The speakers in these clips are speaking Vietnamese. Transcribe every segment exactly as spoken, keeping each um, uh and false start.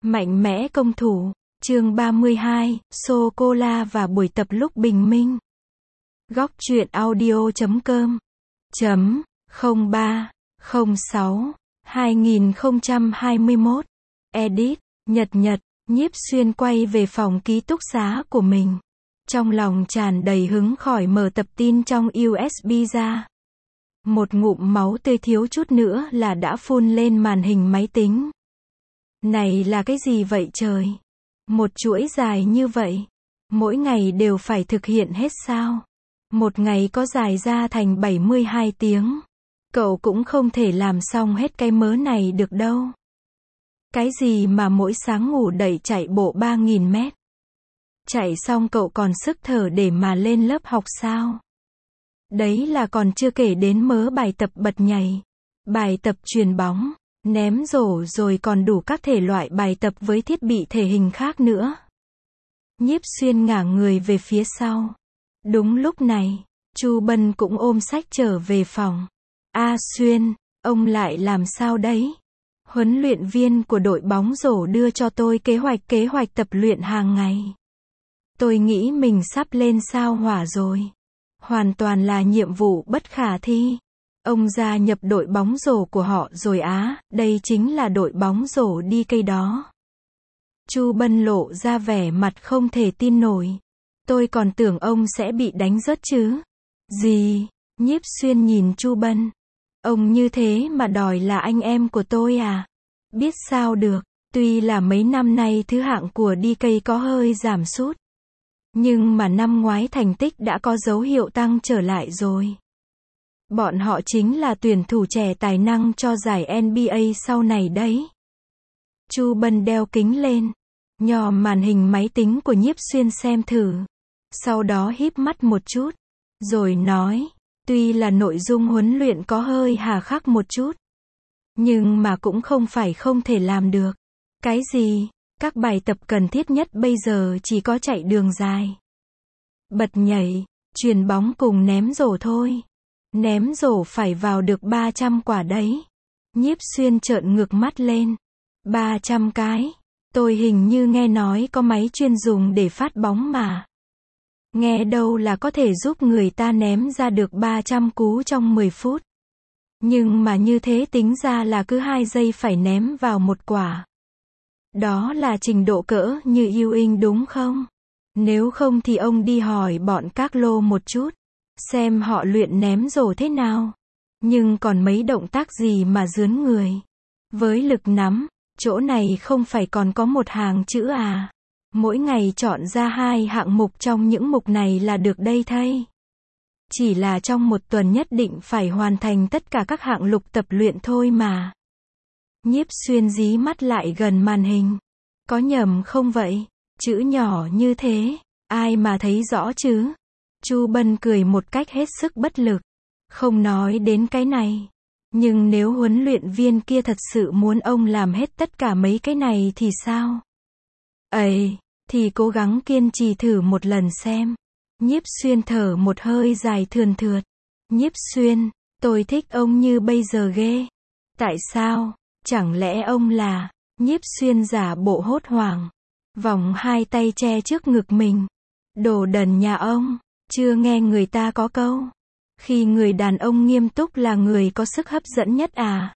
Mạnh mẽ công thủ. Chương ba mươi hai, sô-cô-la và buổi tập lúc bình minh. Góc truyện audio chấm com chấm không ba không sáu hai nghìn không trăm hai mươi mốt. Edit. Nhật Nhật. Nhiếp Xuyên quay về phòng ký túc xá của mình. Trong lòng tràn đầy hứng khỏi mở tập tin trong u ét bê ra. Một ngụm máu tươi thiếu chút nữa là đã phun lên màn hình máy tính. Này là cái gì vậy trời? Một chuỗi dài như vậy. Mỗi ngày đều phải thực hiện hết sao? Một ngày có dài ra thành bảy mươi hai tiếng. Cậu cũng không thể làm xong hết cái mớ này được đâu. Cái gì mà mỗi sáng ngủ dậy chạy bộ ba nghìn mét. Chạy xong cậu còn sức thở để mà lên lớp học sao? Đấy là còn chưa kể đến mớ bài tập bật nhảy, bài tập chuyền bóng, ném rổ rồi còn đủ các thể loại bài tập với thiết bị thể hình khác nữa. Nhiếp Xuyên ngả người về phía sau. Đúng lúc này, Chu Bân cũng ôm sách trở về phòng. A Xuyên, ông lại làm sao đấy? Huấn luyện viên của đội bóng rổ đưa cho tôi kế hoạch kế hoạch tập luyện hàng ngày. Tôi nghĩ mình sắp lên sao hỏa rồi. Hoàn toàn là nhiệm vụ bất khả thi. Ông gia nhập đội bóng rổ của họ rồi á, đây chính là đội bóng rổ đi cây đó. Chu Bân lộ ra vẻ mặt không thể tin nổi. Tôi còn tưởng ông sẽ bị đánh rớt chứ. Gì? Nhiếp Xuyên nhìn Chu Bân. Ông như thế mà đòi là anh em của tôi à? Biết sao được, tuy là mấy năm nay thứ hạng của đi cây có hơi giảm sút. Nhưng mà năm ngoái thành tích đã có dấu hiệu tăng trở lại rồi. Bọn họ chính là tuyển thủ trẻ tài năng cho giải en bi ây sau này đấy. Chu Bân đeo kính lên, nhòm màn hình máy tính của Nhiếp Xuyên xem thử. Sau đó híp mắt một chút, rồi nói, tuy là nội dung huấn luyện có hơi hà khắc một chút, nhưng mà cũng không phải không thể làm được. Cái gì? Các bài tập cần thiết nhất bây giờ chỉ có chạy đường dài, bật nhảy, chuyền bóng cùng ném rổ thôi. Ném rổ phải vào được ba trăm quả đấy. Nhiếp Xuyên trợn ngược mắt lên. ba trăm cái. Tôi hình như nghe nói có máy chuyên dùng để phát bóng mà. Nghe đâu là có thể giúp người ta ném ra được ba trăm cú trong mười phút. Nhưng mà như thế tính ra là cứ hai giây phải ném vào một quả. Đó là trình độ cỡ như Ewing đúng không? Nếu không thì ông đi hỏi bọn các lô một chút, xem họ luyện ném rổ thế nào. Nhưng còn mấy động tác gì mà rướn người. Với lực nắm, chỗ này không phải còn có một hàng chữ à? Mỗi ngày chọn ra hai hạng mục trong những mục này là được đây thay. Chỉ là trong một tuần nhất định phải hoàn thành tất cả các hạng mục tập luyện thôi mà. Nhiếp Xuyên dí mắt lại gần màn hình. Có nhầm không vậy? Chữ nhỏ như thế, ai mà thấy rõ chứ? Chu Bân cười một cách hết sức bất lực. Không nói đến cái này. Nhưng nếu huấn luyện viên kia thật sự muốn ông làm hết tất cả mấy cái này thì sao? Ây, thì cố gắng kiên trì thử một lần xem. Nhiếp Xuyên thở một hơi dài thườn thượt. Nhiếp Xuyên, tôi thích ông như bây giờ ghê. Tại sao? Chẳng lẽ ông là... Nhiếp Xuyên giả bộ hốt hoảng. Vòng hai tay che trước ngực mình. Đồ đần nhà ông. Chưa nghe người ta có câu. Khi người đàn ông nghiêm túc là người có sức hấp dẫn nhất à?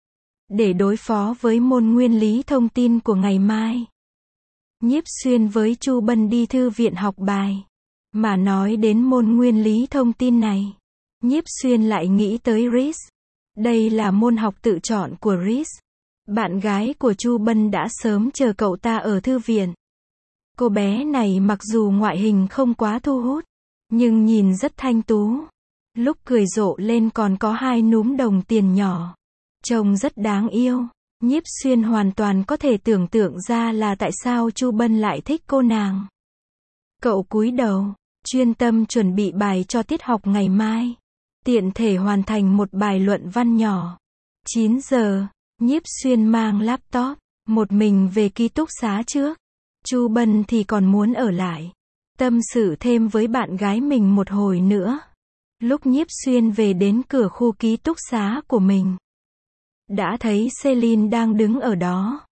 Để đối phó với môn nguyên lý thông tin của ngày mai. Nhiếp Xuyên với Chu Bân đi thư viện học bài. Mà nói đến môn nguyên lý thông tin này. Nhiếp Xuyên lại nghĩ tới Riz. Đây là môn học tự chọn của Riz. Bạn gái của Chu Bân đã sớm chờ cậu ta ở thư viện. Cô bé này mặc dù ngoại hình không quá thu hút, nhưng nhìn rất thanh tú. Lúc cười rộ lên còn có hai núm đồng tiền nhỏ. Trông rất đáng yêu. Nhiếp Xuyên hoàn toàn có thể tưởng tượng ra là tại sao Chu Bân lại thích cô nàng. Cậu cúi đầu, chuyên tâm chuẩn bị bài cho tiết học ngày mai. Tiện thể hoàn thành một bài luận văn nhỏ. chín giờ, Nhiếp Xuyên mang laptop, một mình về ký túc xá trước. Chu Bân thì còn muốn ở lại, tâm sự thêm với bạn gái mình một hồi nữa. Lúc Nhiếp Xuyên về đến cửa khu ký túc xá của mình, đã thấy Celine đang đứng ở đó.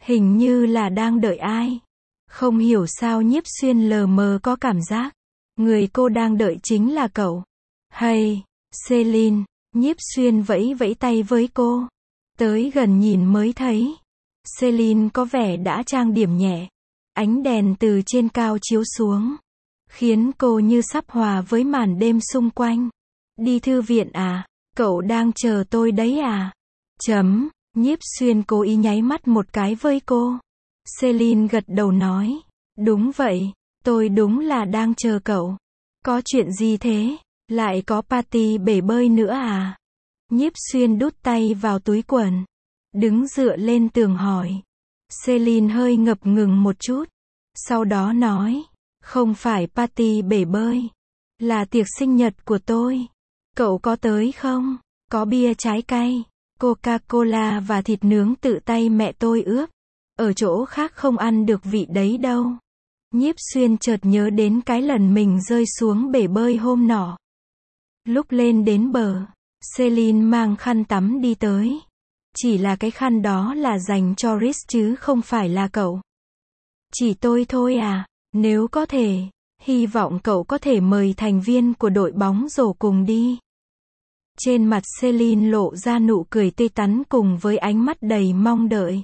Hình như là đang đợi ai. Không hiểu sao Nhiếp Xuyên lờ mờ có cảm giác. Người cô đang đợi chính là cậu. Hay, Celine, Nhiếp Xuyên vẫy vẫy tay với cô. Tới gần nhìn mới thấy. Celine có vẻ đã trang điểm nhẹ. Ánh đèn từ trên cao chiếu xuống. Khiến cô như sắp hòa với màn đêm xung quanh. Đi thư viện à? Cậu đang chờ tôi đấy à? Chấm, Nhiếp Xuyên cố ý nháy mắt một cái với cô. Celine gật đầu nói. Đúng vậy, tôi đúng là đang chờ cậu. Có chuyện gì thế? Lại có party bể bơi nữa à? Nhiếp Xuyên đút tay vào túi quần. Đứng dựa lên tường hỏi. Celine hơi ngập ngừng một chút. Sau đó nói. Không phải party bể bơi. Là tiệc sinh nhật của tôi. Cậu có tới không? Có bia trái cây, Coca-Cola và thịt nướng tự tay mẹ tôi ướp. Ở chỗ khác không ăn được vị đấy đâu. Nhiếp Xuyên chợt nhớ đến cái lần mình rơi xuống bể bơi hôm nọ. Lúc lên đến bờ, Celine mang khăn tắm đi tới. Chỉ là cái khăn đó là dành cho Rhys chứ không phải là cậu. Chỉ tôi thôi à? Nếu có thể, hy vọng cậu có thể mời thành viên của đội bóng rổ cùng đi. Trên mặt Celine lộ ra nụ cười tươi tắn cùng với ánh mắt đầy mong đợi.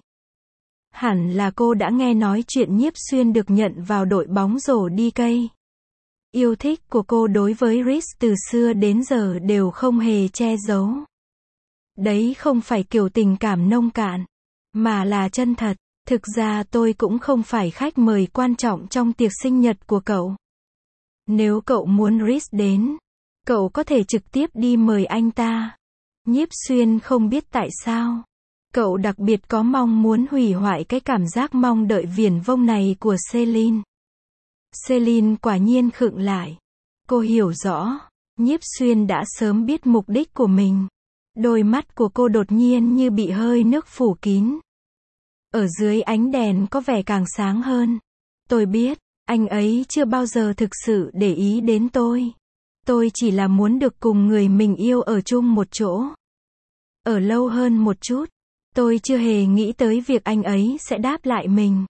Hẳn là cô đã nghe nói chuyện Nhiếp Xuyên được nhận vào đội bóng rổ đê ca. Yêu thích của cô đối với Rhys từ xưa đến giờ đều không hề che giấu. Đấy không phải kiểu tình cảm nông cạn, mà là chân thật. Thực ra tôi cũng không phải khách mời quan trọng trong tiệc sinh nhật của cậu. Nếu cậu muốn Rhys đến, cậu có thể trực tiếp đi mời anh ta. Nhiếp Xuyên không biết tại sao. Cậu đặc biệt có mong muốn hủy hoại cái cảm giác mong đợi viển vông này của Celine. Celine quả nhiên khựng lại. Cô hiểu rõ. Nhiếp Xuyên đã sớm biết mục đích của mình. Đôi mắt của cô đột nhiên như bị hơi nước phủ kín. Ở dưới ánh đèn có vẻ càng sáng hơn. Tôi biết, anh ấy chưa bao giờ thực sự để ý đến tôi. Tôi chỉ là muốn được cùng người mình yêu ở chung một chỗ. Ở lâu hơn một chút. Tôi chưa hề nghĩ tới việc anh ấy sẽ đáp lại mình.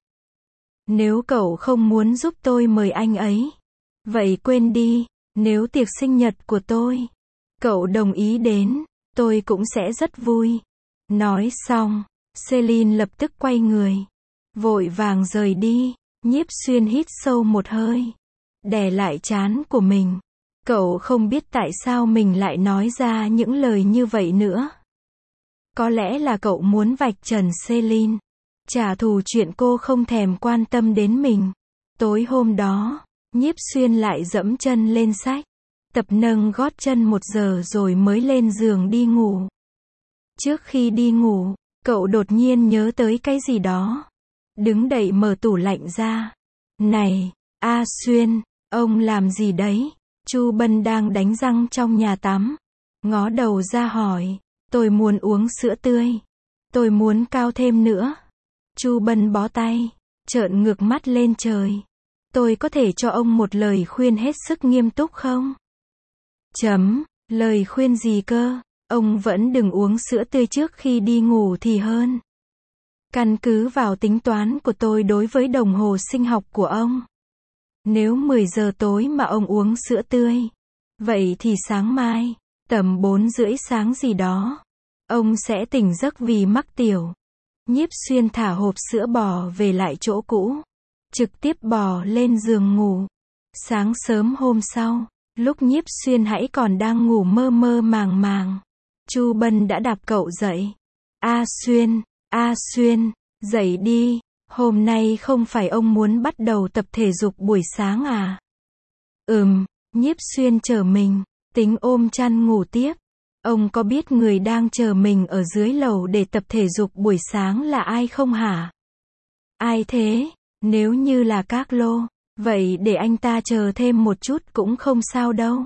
Nếu cậu không muốn giúp tôi mời anh ấy, vậy quên đi. Nếu tiệc sinh nhật của tôi, cậu đồng ý đến, tôi cũng sẽ rất vui. Nói xong, Celine lập tức quay người, vội vàng rời đi. Nhiếp Xuyên hít sâu một hơi, đè lại trán của mình. Cậu không biết tại sao mình lại nói ra những lời như vậy nữa. Có lẽ là cậu muốn vạch trần Celine, trả thù chuyện cô không thèm quan tâm đến mình. Tối hôm đó, Nhiếp Xuyên lại dẫm chân lên sách, tập nâng gót chân một giờ rồi mới lên giường đi ngủ. Trước khi đi ngủ, cậu đột nhiên nhớ tới cái gì đó. Đứng dậy mở tủ lạnh ra. Này, A Xuyên, ông làm gì đấy? Chu Bân đang đánh răng trong nhà tắm. Ngó đầu ra hỏi. Tôi muốn uống sữa tươi. Tôi muốn cao thêm nữa. Chu Bân bó tay, trợn ngược mắt lên trời. Tôi có thể cho ông một lời khuyên hết sức nghiêm túc không? Chấm, lời khuyên gì cơ? Ông vẫn đừng uống sữa tươi trước khi đi ngủ thì hơn. Căn cứ vào tính toán của tôi đối với đồng hồ sinh học của ông. Nếu mười giờ tối mà ông uống sữa tươi, vậy thì sáng mai, tầm bốn rưỡi sáng gì đó, ông sẽ tỉnh giấc vì mắc tiểu. Nhiếp Xuyên thả hộp sữa bò về lại chỗ cũ, trực tiếp bò lên giường ngủ. Sáng sớm hôm sau, lúc Nhiếp Xuyên hãy còn đang ngủ mơ mơ màng màng, Chu Bân đã đạp cậu dậy. A Xuyên, A Xuyên, dậy đi, hôm nay không phải ông muốn bắt đầu tập thể dục buổi sáng à? Ừm, Nhiếp Xuyên chờ mình, tính ôm chăn ngủ tiếp. Ông có biết người đang chờ mình ở dưới lầu để tập thể dục buổi sáng là ai không hả? Ai thế? Nếu như là Các Lô, vậy để anh ta chờ thêm một chút cũng không sao đâu.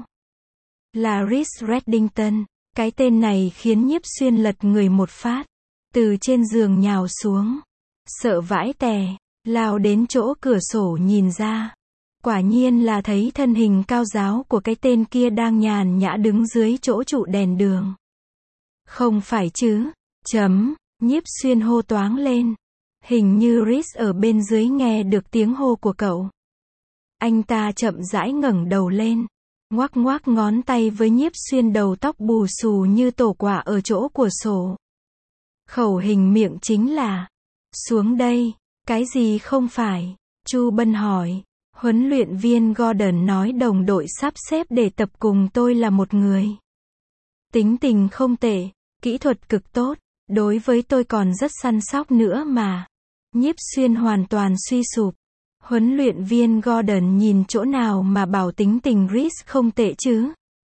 Là Rhys Reddington. Cái tên này khiến Nhiếp Xuyên lật người một phát, từ trên giường nhào xuống, sợ vãi tè, lao đến chỗ cửa sổ nhìn ra. Quả nhiên là thấy thân hình cao ráo của cái tên kia đang nhàn nhã đứng dưới chỗ trụ đèn đường. Không phải chứ? Chấm, Nhiếp Xuyên hô toáng lên. Hình như Reese ở bên dưới nghe được tiếng hô của cậu. Anh ta chậm rãi ngẩng đầu lên, ngoắc ngoắc ngón tay với Nhiếp Xuyên đầu tóc bù xù như tổ quả ở chỗ của sổ. Khẩu hình miệng chính là, xuống đây. Cái gì không phải? Chu Bân hỏi. Huấn luyện viên Gordon nói đồng đội sắp xếp để tập cùng tôi là một người. Tính tình không tệ, kỹ thuật cực tốt, đối với tôi còn rất săn sóc nữa mà. Nhiếp Xuyên hoàn toàn suy sụp. Huấn luyện viên Gordon nhìn chỗ nào mà bảo tính tình Reese không tệ chứ?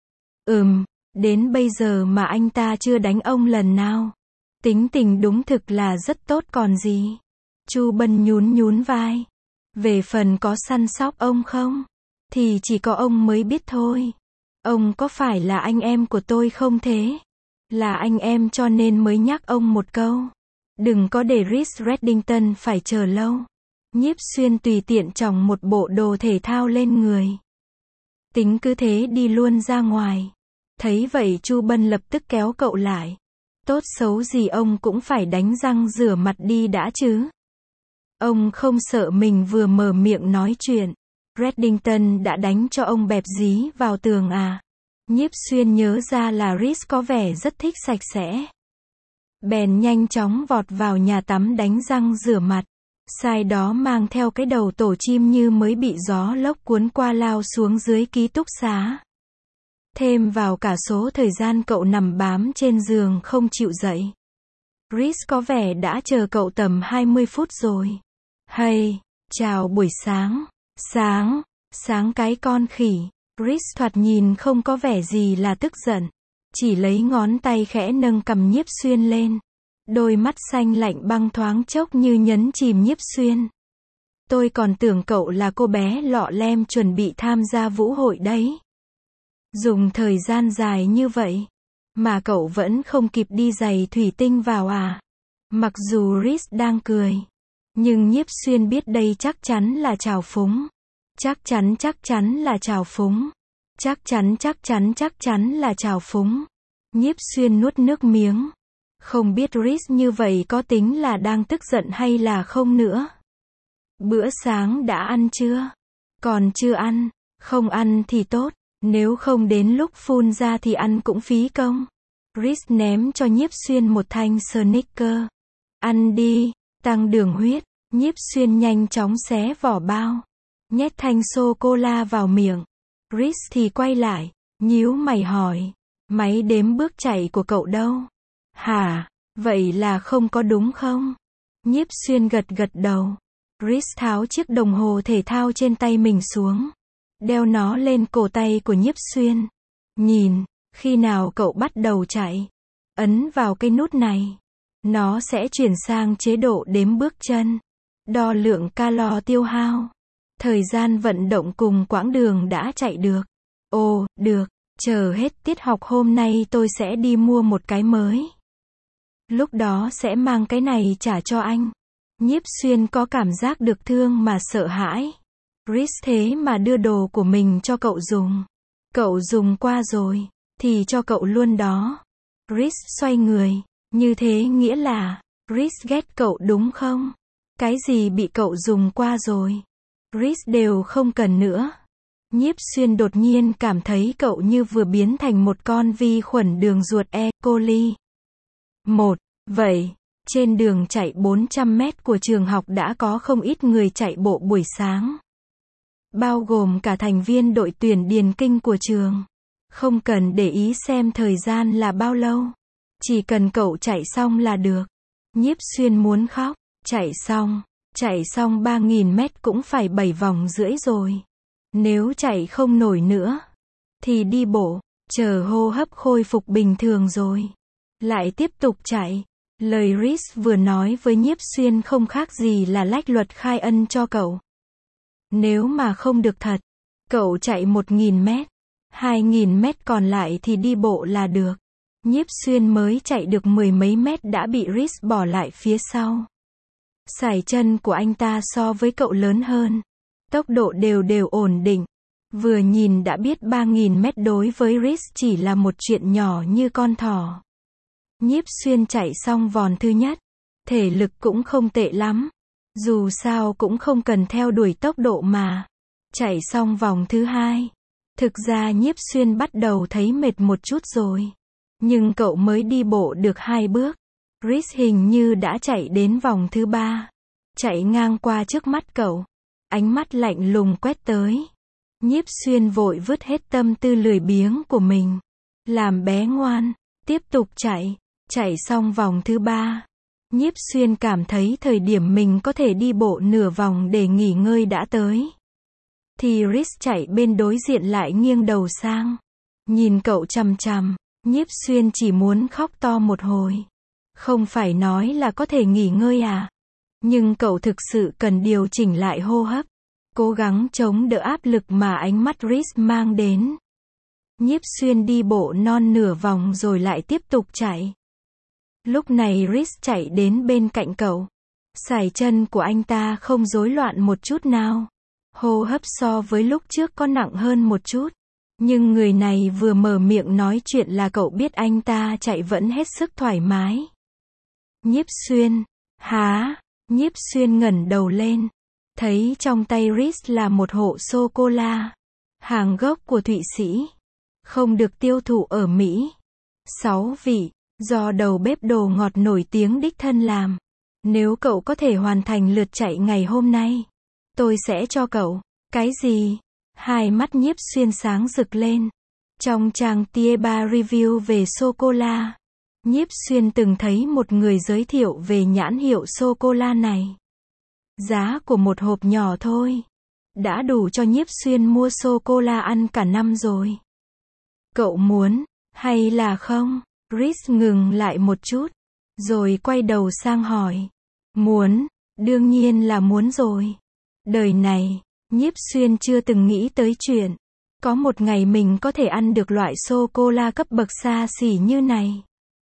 Ừm, đến bây giờ mà anh ta chưa đánh ông lần nào. Tính tình đúng thực là rất tốt còn gì. Chu Bân nhún nhún vai. Về phần có săn sóc ông không? Thì chỉ có ông mới biết thôi. Ông có phải là anh em của tôi không thế? Là anh em cho nên mới nhắc ông một câu. Đừng có để Reese Reddington phải chờ lâu. Nhiếp Xuyên tùy tiện chòng một bộ đồ thể thao lên người. Tính cứ thế đi luôn ra ngoài. Thấy vậy Chu Bân lập tức kéo cậu lại. Tốt xấu gì ông cũng phải đánh răng rửa mặt đi đã chứ. Ông không sợ mình vừa mở miệng nói chuyện, Reddington đã đánh cho ông bẹp dí vào tường à? Nhiếp Xuyên nhớ ra là Reese có vẻ rất thích sạch sẽ. Bèn nhanh chóng vọt vào nhà tắm đánh răng rửa mặt. Sai đó mang theo cái đầu tổ chim như mới bị gió lốc cuốn qua lao xuống dưới ký túc xá. Thêm vào cả số thời gian cậu nằm bám trên giường không chịu dậy. Reese có vẻ đã chờ cậu tầm hai mươi phút rồi. Hay, chào buổi sáng. Sáng, sáng cái con khỉ. Reese thoạt nhìn không có vẻ gì là tức giận. Chỉ lấy ngón tay khẽ nâng cằm Nhiếp Xuyên lên. Đôi mắt xanh lạnh băng thoáng chốc như nhấn chìm Nhiếp Xuyên. Tôi còn tưởng cậu là cô bé lọ lem chuẩn bị tham gia vũ hội đấy. Dùng thời gian dài như vậy, mà cậu vẫn không kịp đi giày thủy tinh vào à? Mặc dù Reese đang cười, nhưng Nhiếp Xuyên biết đây chắc chắn là trào phúng. Chắc chắn chắc chắn là trào phúng. Chắc chắn chắc chắn chắc chắn là trào phúng. Nhiếp Xuyên nuốt nước miếng. Không biết Reese như vậy có tính là đang tức giận hay là không nữa. Bữa sáng đã ăn chưa? Còn chưa ăn. Không ăn thì tốt. Nếu không đến lúc phun ra thì ăn cũng phí công. Reese ném cho Nhiếp Xuyên một thanh Snickers. Ăn đi, tăng đường huyết. Nhiếp Xuyên nhanh chóng xé vỏ bao. Nhét thanh sô-cô-la vào miệng. Reese thì quay lại, nhíu mày hỏi. Máy đếm bước chạy của cậu đâu? Hả? Vậy là không có đúng không? Nhiếp Xuyên gật gật đầu. Reese tháo chiếc đồng hồ thể thao trên tay mình xuống. Đeo nó lên cổ tay của Nhiếp Xuyên. Nhìn, khi nào cậu bắt đầu chạy, ấn vào cái nút này. Nó sẽ chuyển sang chế độ đếm bước chân. Đo lượng calo tiêu hao. Thời gian vận động cùng quãng đường đã chạy được. Ồ, được, chờ hết tiết học hôm nay tôi sẽ đi mua một cái mới. Lúc đó sẽ mang cái này trả cho anh. Nhiếp Xuyên có cảm giác được thương mà sợ hãi. Reese thế mà đưa đồ của mình cho cậu dùng. Cậu dùng qua rồi, thì cho cậu luôn đó. Reese xoay người, như thế nghĩa là, Reese ghét cậu đúng không? Cái gì bị cậu dùng qua rồi? Reese đều không cần nữa. Nhiếp Xuyên đột nhiên cảm thấy cậu như vừa biến thành một con vi khuẩn đường ruột E. coli. Một, vậy, trên đường chạy bốn trăm mét của trường học đã có không ít người chạy bộ buổi sáng. Bao gồm cả thành viên đội tuyển điền kinh của trường. Không cần để ý xem thời gian là bao lâu. Chỉ cần cậu chạy xong là được. Nhiếp Xuyên muốn khóc. Chạy xong. Chạy xong ba nghìn mét cũng phải bảy vòng rưỡi rồi. Nếu chạy không nổi nữa, thì đi bộ. Chờ hô hấp khôi phục bình thường rồi, lại tiếp tục chạy. Lời Reese vừa nói với Nhiếp Xuyên không khác gì là lách luật khai ân cho cậu. Nếu mà không được thật, cậu chạy một nghìn mét, hai nghìn mét còn lại thì đi bộ là được. Nhiếp Xuyên mới chạy được mười mấy mét đã bị Reese bỏ lại phía sau. Sải chân của anh ta so với cậu lớn hơn. Tốc độ đều đều ổn định. Vừa nhìn đã biết ba nghìn mét đối với Reese chỉ là một chuyện nhỏ như con thỏ. Nhiếp Xuyên chạy xong vòng thứ nhất. Thể lực cũng không tệ lắm. Dù sao cũng không cần theo đuổi tốc độ mà. Chạy xong vòng thứ hai. Thực ra Nhiếp Xuyên bắt đầu thấy mệt một chút rồi. Nhưng cậu mới đi bộ được hai bước. Chris hình như đã chạy đến vòng thứ ba. Chạy ngang qua trước mắt cậu. Ánh mắt lạnh lùng quét tới. Nhiếp Xuyên vội vứt hết tâm tư lười biếng của mình. Làm bé ngoan, tiếp tục chạy. Chạy xong vòng thứ ba. Nhiếp Xuyên cảm thấy thời điểm mình có thể đi bộ nửa vòng để nghỉ ngơi đã tới. Thì Chris chạy bên đối diện lại nghiêng đầu sang. Nhìn cậu chằm chằm, Nhiếp Xuyên chỉ muốn khóc to một hồi. Không phải nói là có thể nghỉ ngơi à? Nhưng cậu thực sự cần điều chỉnh lại hô hấp. Cố gắng chống đỡ áp lực mà ánh mắt Chris mang đến. Nhiếp Xuyên đi bộ non nửa vòng rồi lại tiếp tục chạy. Lúc này Chris chạy đến bên cạnh cậu. Sải chân của anh ta không rối loạn một chút nào. Hô hấp so với lúc trước có nặng hơn một chút. Nhưng người này vừa mở miệng nói chuyện là cậu biết anh ta chạy vẫn hết sức thoải mái. Nhiếp Xuyên, há, Nhiếp Xuyên ngẩng đầu lên. Thấy trong tay Chris là một hộp sô-cô-la. Hàng gốc của Thụy Sĩ. Không được tiêu thụ ở Mỹ. Sáu vị, do đầu bếp đồ ngọt nổi tiếng đích thân làm. Nếu cậu có thể hoàn thành lượt chạy ngày hôm nay, tôi sẽ cho cậu. Cái gì? Hai mắt Nhiếp Xuyên sáng rực lên. Trong trang Tieba review về sô-cô-la, Nhiếp Xuyên từng thấy một người giới thiệu về nhãn hiệu sô-cô-la này. Giá của một hộp nhỏ thôi đã đủ cho Nhiếp Xuyên mua sô-cô-la ăn cả năm rồi. Cậu muốn, hay là không? Chris ngừng lại một chút, rồi quay đầu sang hỏi. Muốn, đương nhiên là muốn rồi. Đời này, Nhiếp Xuyên chưa từng nghĩ tới chuyện có một ngày mình có thể ăn được loại sô-cô-la cấp bậc xa xỉ như này.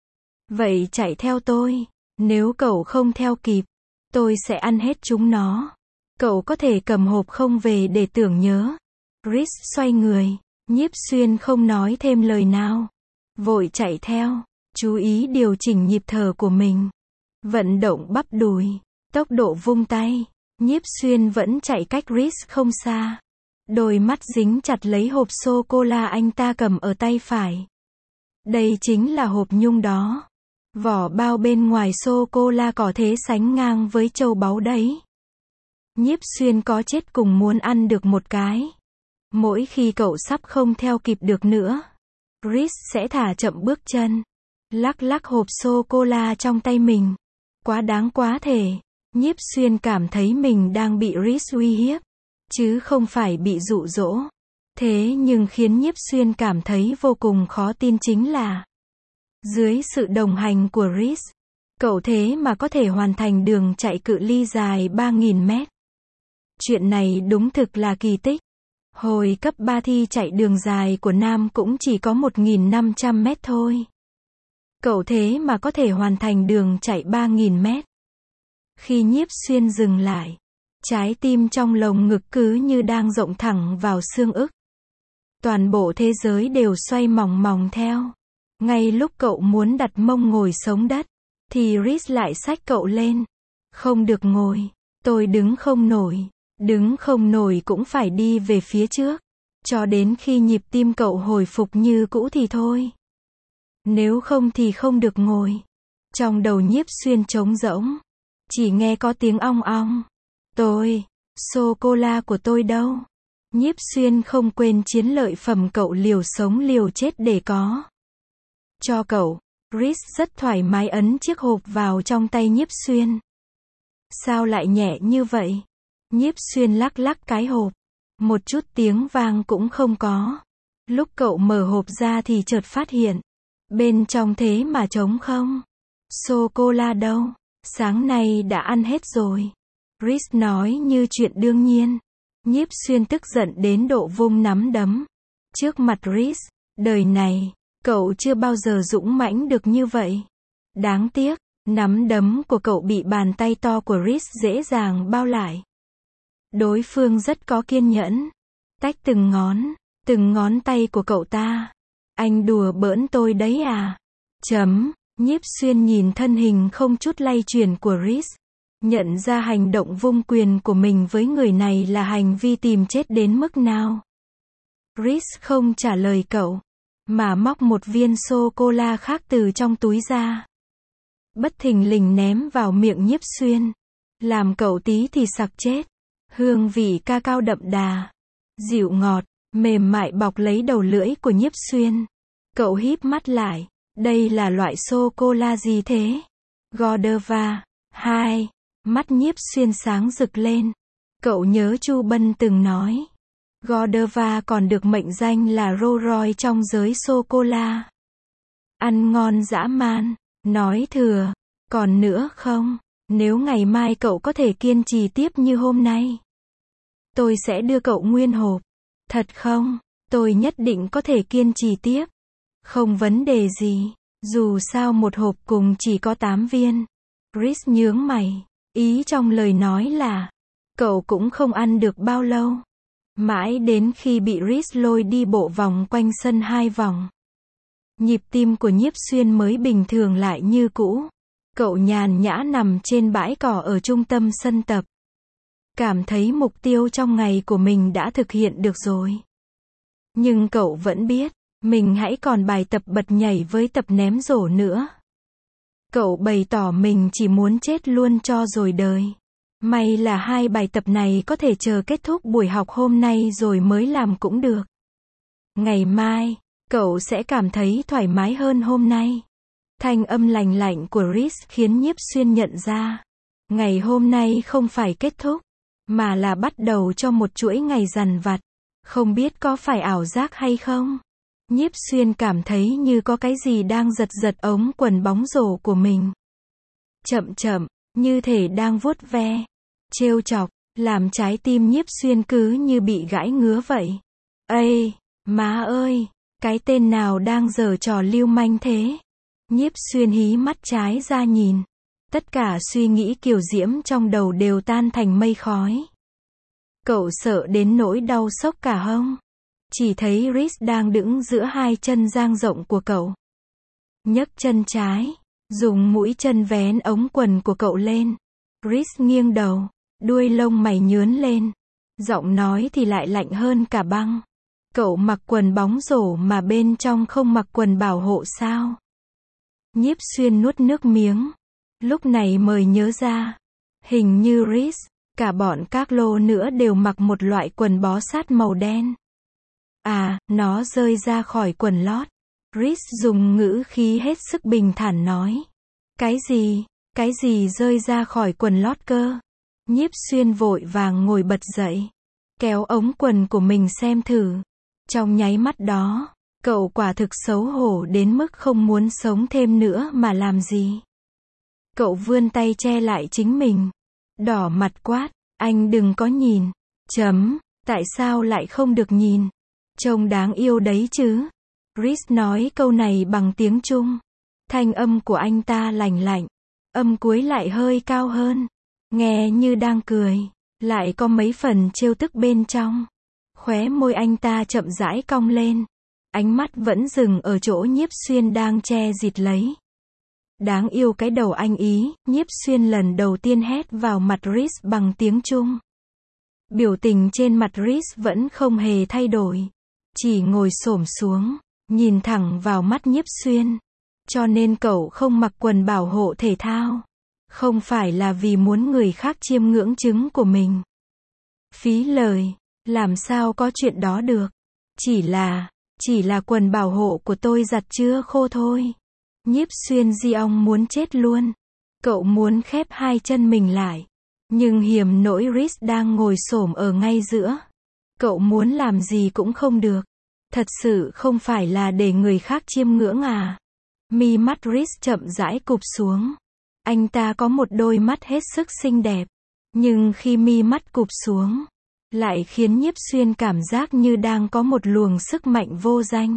Vậy chạy theo tôi, nếu cậu không theo kịp, tôi sẽ ăn hết chúng nó. Cậu có thể cầm hộp không về để tưởng nhớ. Chris xoay người, Nhiếp Xuyên không nói thêm lời nào. Vội chạy theo, chú ý điều chỉnh nhịp thở của mình. Vận động bắp đùi, tốc độ vung tay. Nhiếp Xuyên vẫn chạy cách Chris không xa. Đôi mắt dính chặt lấy hộp sô-cô-la anh ta cầm ở tay phải. Đây chính là hộp nhung đó. Vỏ bao bên ngoài sô-cô-la có thể sánh ngang với châu báu đấy. Nhiếp Xuyên có chết cùng muốn ăn được một cái. Mỗi khi cậu sắp không theo kịp được nữa, Chris sẽ thả chậm bước chân. Lắc lắc hộp sô-cô-la trong tay mình. Quá đáng quá thể. Nhiếp Xuyên cảm thấy mình đang bị Chris uy hiếp, chứ không phải bị dụ dỗ. Thế nhưng khiến Nhiếp Xuyên cảm thấy vô cùng khó tin chính là, dưới sự đồng hành của Chris, cậu thế mà có thể hoàn thành đường chạy cự ly dài ba nghìn mét. Chuyện này đúng thực là kỳ tích. Hồi cấp ba thi chạy đường dài của Nam cũng chỉ có một nghìn năm trăm mét thôi. Cậu thế mà có thể hoàn thành đường chạy ba nghìn mét. Khi Nhiếp Xuyên dừng lại, trái tim trong lồng ngực cứ như đang rộng thẳng vào xương ức. Toàn bộ thế giới đều xoay mòng mòng theo. Ngay lúc cậu muốn đặt mông ngồi sống đất, thì Chris lại xách cậu lên. Không được ngồi, tôi đứng không nổi. Đứng không nổi cũng phải đi về phía trước. Cho đến khi nhịp tim cậu hồi phục như cũ thì thôi. Nếu không thì không được ngồi. Trong đầu Nhiếp Xuyên trống rỗng. Chỉ nghe có tiếng ong ong. Tôi, sô-cô-la của tôi đâu? Nhiếp Xuyên không quên chiến lợi phẩm cậu liều sống liều chết để có. Cho cậu. Chris rất thoải mái ấn chiếc hộp vào trong tay Nhiếp Xuyên. Sao lại nhẹ như vậy? Nhiếp Xuyên lắc lắc cái hộp. Một chút tiếng vang cũng không có. Lúc cậu mở hộp ra thì chợt phát hiện. Bên trong thế mà trống không. Sô-cô-la đâu? Sáng nay đã ăn hết rồi. Chris nói như chuyện đương nhiên. Nhiếp Xuyên tức giận đến độ vung nắm đấm. Trước mặt Chris, đời này, cậu chưa bao giờ dũng mãnh được như vậy. Đáng tiếc, nắm đấm của cậu bị bàn tay to của Chris dễ dàng bao lại. Đối phương rất có kiên nhẫn. Tách từng ngón, từng ngón tay của cậu ta. Anh đùa bỡn tôi đấy à? Chấm. Nhiếp Xuyên nhìn thân hình không chút lay chuyển của Reese, nhận ra hành động vung quyền của mình với người này là hành vi tìm chết đến mức nào. Reese không trả lời cậu, mà móc một viên sô-cô-la khác từ trong túi ra. Bất thình lình ném vào miệng Nhiếp Xuyên, làm cậu tí thì sặc chết. Hương vị ca cao đậm đà, dịu ngọt, mềm mại bọc lấy đầu lưỡi của Nhiếp Xuyên. Cậu híp mắt lại, đây là loại sô-cô-la gì thế? Godiva. Hai. Mắt Nhiếp Xuyên sáng rực lên. Cậu nhớ Chu Bân từng nói, Godiva còn được mệnh danh là Rolls Royce trong giới sô-cô-la. Ăn ngon dã man. Nói thừa, còn nữa không? Nếu ngày mai cậu có thể kiên trì tiếp như hôm nay, tôi sẽ đưa cậu nguyên hộp. Thật không? Tôi nhất định có thể kiên trì tiếp. Không vấn đề gì. Dù sao một hộp cùng chỉ có tám viên. Reese nhướng mày. Ý trong lời nói là, cậu cũng không ăn được bao lâu. Mãi đến khi bị Reese lôi đi bộ vòng quanh sân hai vòng, nhịp tim của Nhiếp Xuyên mới bình thường lại như cũ. Cậu nhàn nhã nằm trên bãi cỏ ở trung tâm sân tập. Cảm thấy mục tiêu trong ngày của mình đã thực hiện được rồi. Nhưng cậu vẫn biết, mình hãy còn bài tập bật nhảy với tập ném rổ nữa. Cậu bày tỏ mình chỉ muốn chết luôn cho rồi đời. May là hai bài tập này có thể chờ kết thúc buổi học hôm nay rồi mới làm cũng được. Ngày mai, cậu sẽ cảm thấy thoải mái hơn hôm nay. Thanh âm lành lạnh của Reese khiến Nhiếp Xuyên nhận ra, ngày hôm nay không phải kết thúc, mà là bắt đầu cho một chuỗi ngày dằn vặt. Không biết có phải ảo giác hay không? Nhiếp Xuyên cảm thấy như có cái gì đang giật giật ống quần bóng rổ của mình. Chậm chậm, như thể đang vuốt ve, trêu chọc, làm trái tim Nhiếp Xuyên cứ như bị gãi ngứa vậy. Ây, má ơi, cái tên nào đang giở trò lưu manh thế? Nhiếp Xuyên hí mắt trái ra nhìn. Tất cả suy nghĩ kiều diễm trong đầu đều tan thành mây khói. Cậu sợ đến nỗi đau xốc cả hông. Chỉ thấy Reese đang đứng giữa hai chân dang rộng của cậu. Nhấc chân trái, dùng mũi chân vén ống quần của cậu lên. Reese nghiêng đầu, đuôi lông mày nhướn lên. Giọng nói thì lại lạnh hơn cả băng. Cậu mặc quần bóng rổ mà bên trong không mặc quần bảo hộ sao? Nhiếp Xuyên nuốt nước miếng. Lúc này mới nhớ ra, hình như Reese, cả bọn các lô nữa đều mặc một loại quần bó sát màu đen. À, nó rơi ra khỏi quần lót. Reese dùng ngữ khí hết sức bình thản nói. Cái gì? Cái gì rơi ra khỏi quần lót cơ? Nhiếp Xuyên vội vàng ngồi bật dậy, kéo ống quần của mình xem thử. Trong nháy mắt đó, cậu quả thực xấu hổ đến mức không muốn sống thêm nữa mà làm gì. Cậu vươn tay che lại chính mình, đỏ mặt quát, anh đừng có nhìn. Chấm, tại sao lại không được nhìn? Trông đáng yêu đấy chứ. Reese nói câu này bằng tiếng Trung. Thanh âm của anh ta lành lạnh, âm cuối lại hơi cao hơn, nghe như đang cười, lại có mấy phần trêu tức bên trong. Khóe môi anh ta chậm rãi cong lên, ánh mắt vẫn dừng ở chỗ Nhiếp Xuyên đang che dịt lấy. Đáng yêu cái đầu anh ý. Nhiếp Xuyên lần đầu tiên hét vào mặt Reese bằng tiếng Trung. Biểu tình trên mặt Reese vẫn không hề thay đổi, chỉ ngồi xổm xuống, nhìn thẳng vào mắt Nhiếp Xuyên. Cho nên cậu không mặc quần bảo hộ thể thao, không phải là vì muốn người khác chiêm ngưỡng trứng của mình. Phí lời, làm sao có chuyện đó được. Chỉ là, chỉ là quần bảo hộ của tôi giặt chưa khô thôi. Nhiếp Xuyên di ong muốn chết luôn. Cậu muốn khép hai chân mình lại, nhưng hiểm nỗi Reese đang ngồi xổm ở ngay giữa. Cậu muốn làm gì cũng không được. Thật sự không phải là để người khác chiêm ngưỡng à? Mi mắt Reese chậm rãi cụp xuống. Anh ta có một đôi mắt hết sức xinh đẹp, nhưng khi mi mắt cụp xuống, lại khiến Nhiếp Xuyên cảm giác như đang có một luồng sức mạnh vô danh.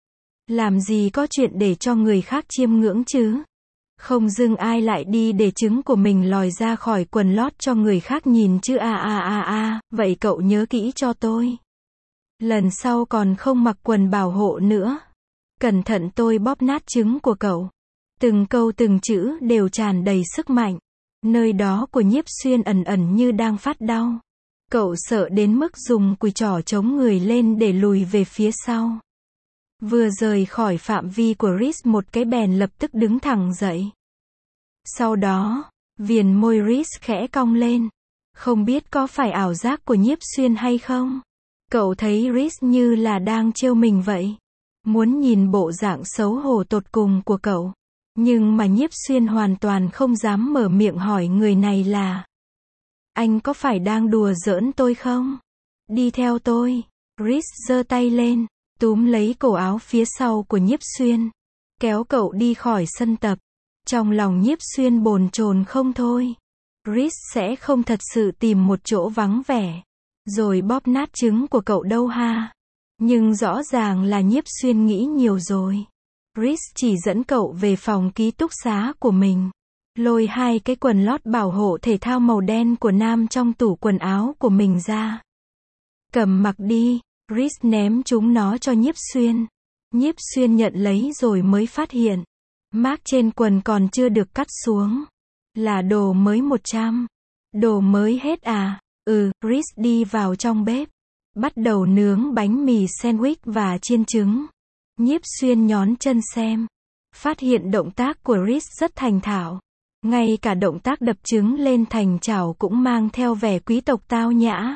Làm gì có chuyện để cho người khác chiêm ngưỡng chứ? Không dưng ai lại đi để trứng của mình lòi ra khỏi quần lót cho người khác nhìn chứ à à à à, vậy cậu nhớ kỹ cho tôi. Lần sau còn không mặc quần bảo hộ nữa. Cẩn thận tôi bóp nát trứng của cậu. Từng câu từng chữ đều tràn đầy sức mạnh. Nơi đó của Nhiếp Xuyên ẩn ẩn như đang phát đau. Cậu sợ đến mức dùng cùi trỏ chống người lên để lùi về phía sau. Vừa rời khỏi phạm vi của Rhys một cái bèn lập tức đứng thẳng dậy. Sau đó, viền môi Rhys khẽ cong lên. Không biết có phải ảo giác của Nhiếp Xuyên hay không? Cậu thấy Rhys như là đang trêu mình vậy. Muốn nhìn bộ dạng xấu hổ tột cùng của cậu. Nhưng mà Nhiếp Xuyên hoàn toàn không dám mở miệng hỏi người này là: anh có phải đang đùa giỡn tôi không? Đi theo tôi. Rhys giơ tay lên, túm lấy cổ áo phía sau của Nhiếp Xuyên, kéo cậu đi khỏi sân tập. Trong lòng Nhiếp Xuyên bồn chồn không thôi. Rhys sẽ không thật sự tìm một chỗ vắng vẻ, rồi bóp nát trứng của cậu đâu ha. Nhưng rõ ràng là Nhiếp Xuyên nghĩ nhiều rồi. Rhys chỉ dẫn cậu về phòng ký túc xá của mình. Lôi hai cái quần lót bảo hộ thể thao màu đen của nam trong tủ quần áo của mình ra. Cầm mặc đi. Rhys ném chúng nó cho Nhiếp Xuyên. Nhiếp Xuyên nhận lấy rồi mới phát hiện mác trên quần còn chưa được cắt xuống. Là đồ mới một trăm. Đồ mới hết à? Ừ. Rhys đi vào trong bếp, bắt đầu nướng bánh mì sandwich và chiên trứng. Nhiếp Xuyên nhón chân xem. Phát hiện động tác của Rhys rất thành thạo. Ngay cả động tác đập trứng lên thành chảo cũng mang theo vẻ quý tộc tao nhã.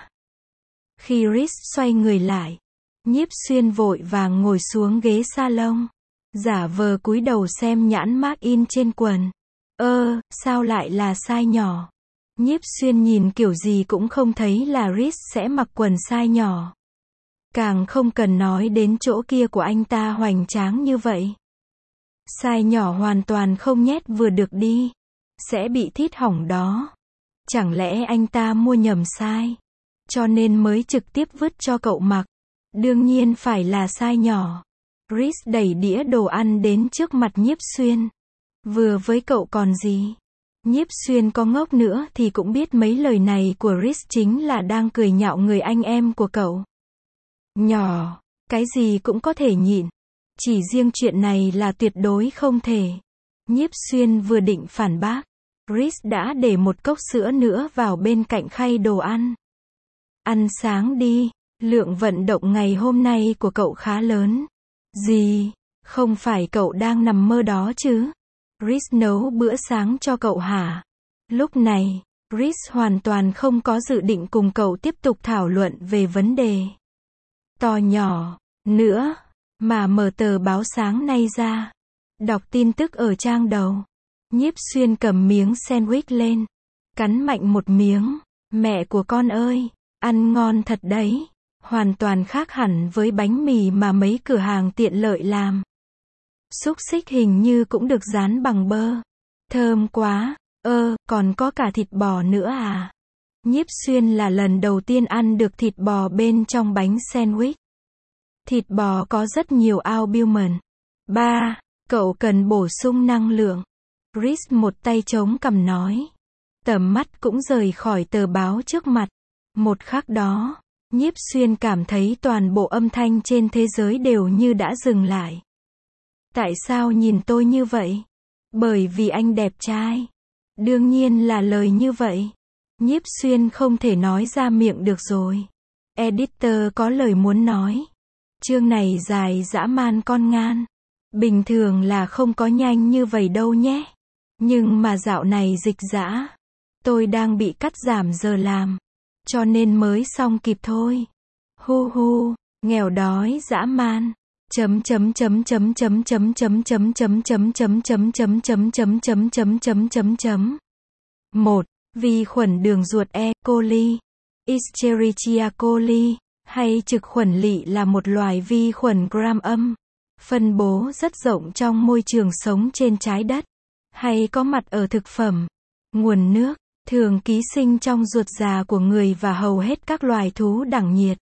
Khi Rhys xoay người lại, Nhiếp Xuyên vội vàng ngồi xuống ghế salon, giả vờ cúi đầu xem nhãn mác in trên quần. Ơ, sao lại là size nhỏ? Nhiếp Xuyên nhìn kiểu gì cũng không thấy là Rhys sẽ mặc quần size nhỏ. Càng không cần nói đến chỗ kia của anh ta hoành tráng như vậy. Size nhỏ hoàn toàn không nhét vừa được đi. Sẽ bị thít hỏng đó. Chẳng lẽ anh ta mua nhầm size, cho nên mới trực tiếp vứt cho cậu mặc? Đương nhiên phải là size nhỏ. Rhys đẩy đĩa đồ ăn đến trước mặt Nhiếp Xuyên. Vừa với cậu còn gì? Nhiếp Xuyên có ngốc nữa thì cũng biết mấy lời này của Rhys chính là đang cười nhạo người anh em của cậu. Nhỏ, cái gì cũng có thể nhịn. Chỉ riêng chuyện này là tuyệt đối không thể. Nhiếp Xuyên vừa định phản bác, Rhys đã để một cốc sữa nữa vào bên cạnh khay đồ ăn. Ăn sáng đi, lượng vận động ngày hôm nay của cậu khá lớn. Gì? Không phải cậu đang nằm mơ đó chứ? Rhys nấu bữa sáng cho cậu hả? Lúc này, Rhys hoàn toàn không có dự định cùng cậu tiếp tục thảo luận về vấn đề to nhỏ nữa, mà mở tờ báo sáng nay ra, đọc tin tức ở trang đầu. Nhiếp Xuyên cầm miếng sandwich lên, cắn mạnh một miếng. Mẹ của con ơi, ăn ngon thật đấy. Hoàn toàn khác hẳn với bánh mì mà mấy cửa hàng tiện lợi làm. Xúc xích hình như cũng được rán bằng bơ. Thơm quá. Ơ, còn có cả thịt bò nữa à? Nhiếp Xuyên là lần đầu tiên ăn được thịt bò bên trong bánh sandwich. Thịt bò có rất nhiều albumin. Ba, cậu cần bổ sung năng lượng. Rhys một tay chống cằm nói. Tầm mắt cũng rời khỏi tờ báo trước mặt. Một khắc đó, Nhiếp Xuyên cảm thấy toàn bộ âm thanh trên thế giới đều như đã dừng lại. Tại sao nhìn tôi như vậy? Bởi vì anh đẹp trai. Đương nhiên là lời như vậy. Nhiếp Xuyên không thể nói ra miệng được rồi. Editor có lời muốn nói. Chương này dài dã man con ngan. Bình thường là không có nhanh như vậy đâu nhé. Nhưng mà dạo này dịch dã. Tôi đang bị cắt giảm giờ làm, cho nên mới xong kịp thôi. Hu hu, nghèo đói dã man. Chấm chấm chấm chấm chấm chấm chấm chấm chấm chấm chấm chấm chấm chấm chấm chấm chấm chấm chấm chấm. một. Vi khuẩn đường ruột E. coli, Escherichia coli, hay trực khuẩn lỵ là một loài vi khuẩn gram âm, phân bố rất rộng trong môi trường sống trên trái đất, hay có mặt ở thực phẩm, nguồn nước, thường ký sinh trong ruột già của người và hầu hết các loài thú đẳng nhiệt.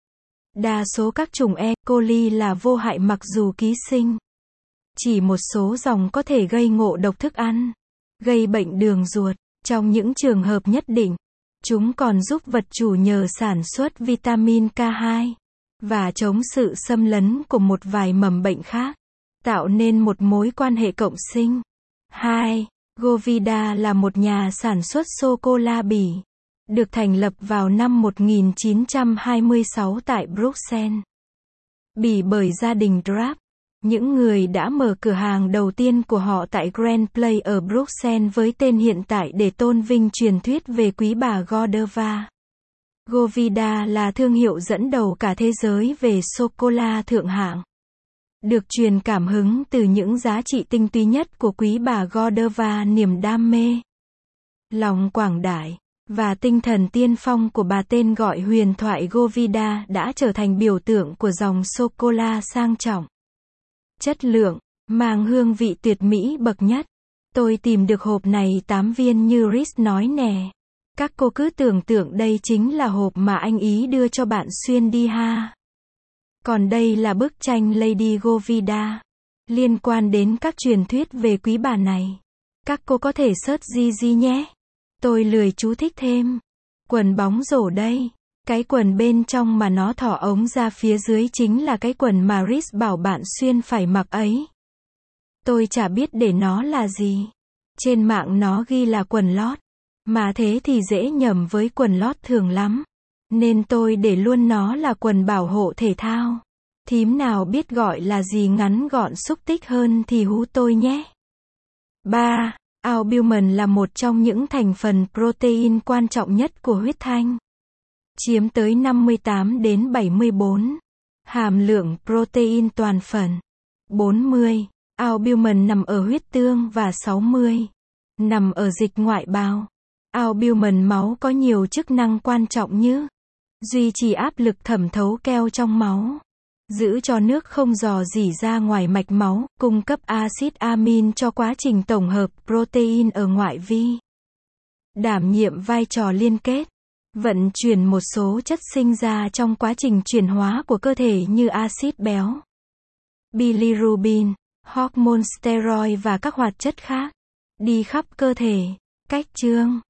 Đa số các chủng E. coli là vô hại mặc dù ký sinh. Chỉ một số dòng có thể gây ngộ độc thức ăn, gây bệnh đường ruột. Trong những trường hợp nhất định, chúng còn giúp vật chủ nhờ sản xuất vitamin K hai và chống sự xâm lấn của một vài mầm bệnh khác, tạo nên một mối quan hệ cộng sinh. hai. Govida là một nhà sản xuất sô-cô-la Bỉ, được thành lập vào năm một nghìn chín trăm hai mươi sáu tại Bruxelles, Bỉ bởi gia đình Drapp, những người đã mở cửa hàng đầu tiên của họ tại Grand Place ở Bruxelles với tên hiện tại để tôn vinh truyền thuyết về quý bà Godiva. Govida là thương hiệu dẫn đầu cả thế giới về sô-cô-la thượng hạng, được truyền cảm hứng từ những giá trị tinh túy nhất của quý bà Godiva: niềm đam mê, lòng quảng đại, và tinh thần tiên phong của bà. Tên gọi huyền thoại Govida đã trở thành biểu tượng của dòng sô-cô-la sang trọng, chất lượng, mang hương vị tuyệt mỹ bậc nhất. Tôi tìm được hộp này tám viên như Rhys nói nè. Các cô cứ tưởng tượng đây chính là hộp mà anh ý đưa cho bạn xuyên đi ha. Còn đây là bức tranh Lady Govida, liên quan đến các truyền thuyết về quý bà này. Các cô có thể search gì gì nhé. Tôi lười chú thích thêm. Quần bóng rổ đây. Cái quần bên trong mà nó thỏ ống ra phía dưới chính là cái quần mà Rhys bảo bạn xuyên phải mặc ấy. Tôi chả biết để nó là gì. Trên mạng nó ghi là quần lót. Mà thế thì dễ nhầm với quần lót thường lắm. Nên tôi để luôn nó là quần bảo hộ thể thao. Thím nào biết gọi là gì ngắn gọn xúc tích hơn thì hú tôi nhé. ba. Albumin là một trong những thành phần protein quan trọng nhất của huyết thanh. Chiếm tới năm mươi tám đến bảy mươi bốn. Hàm lượng protein toàn phần. bốn mươi. Albumin nằm ở huyết tương và sáu mươi. Nằm ở dịch ngoại bào. Albumin máu có nhiều chức năng quan trọng như duy trì áp lực thẩm thấu keo trong máu, giữ cho nước không rò rỉ ra ngoài mạch máu, cung cấp axit amin cho quá trình tổng hợp protein ở ngoại vi, đảm nhiệm vai trò liên kết, vận chuyển một số chất sinh ra trong quá trình chuyển hóa của cơ thể như axit béo, bilirubin, hormone steroid và các hoạt chất khác, đi khắp cơ thể. Cách chương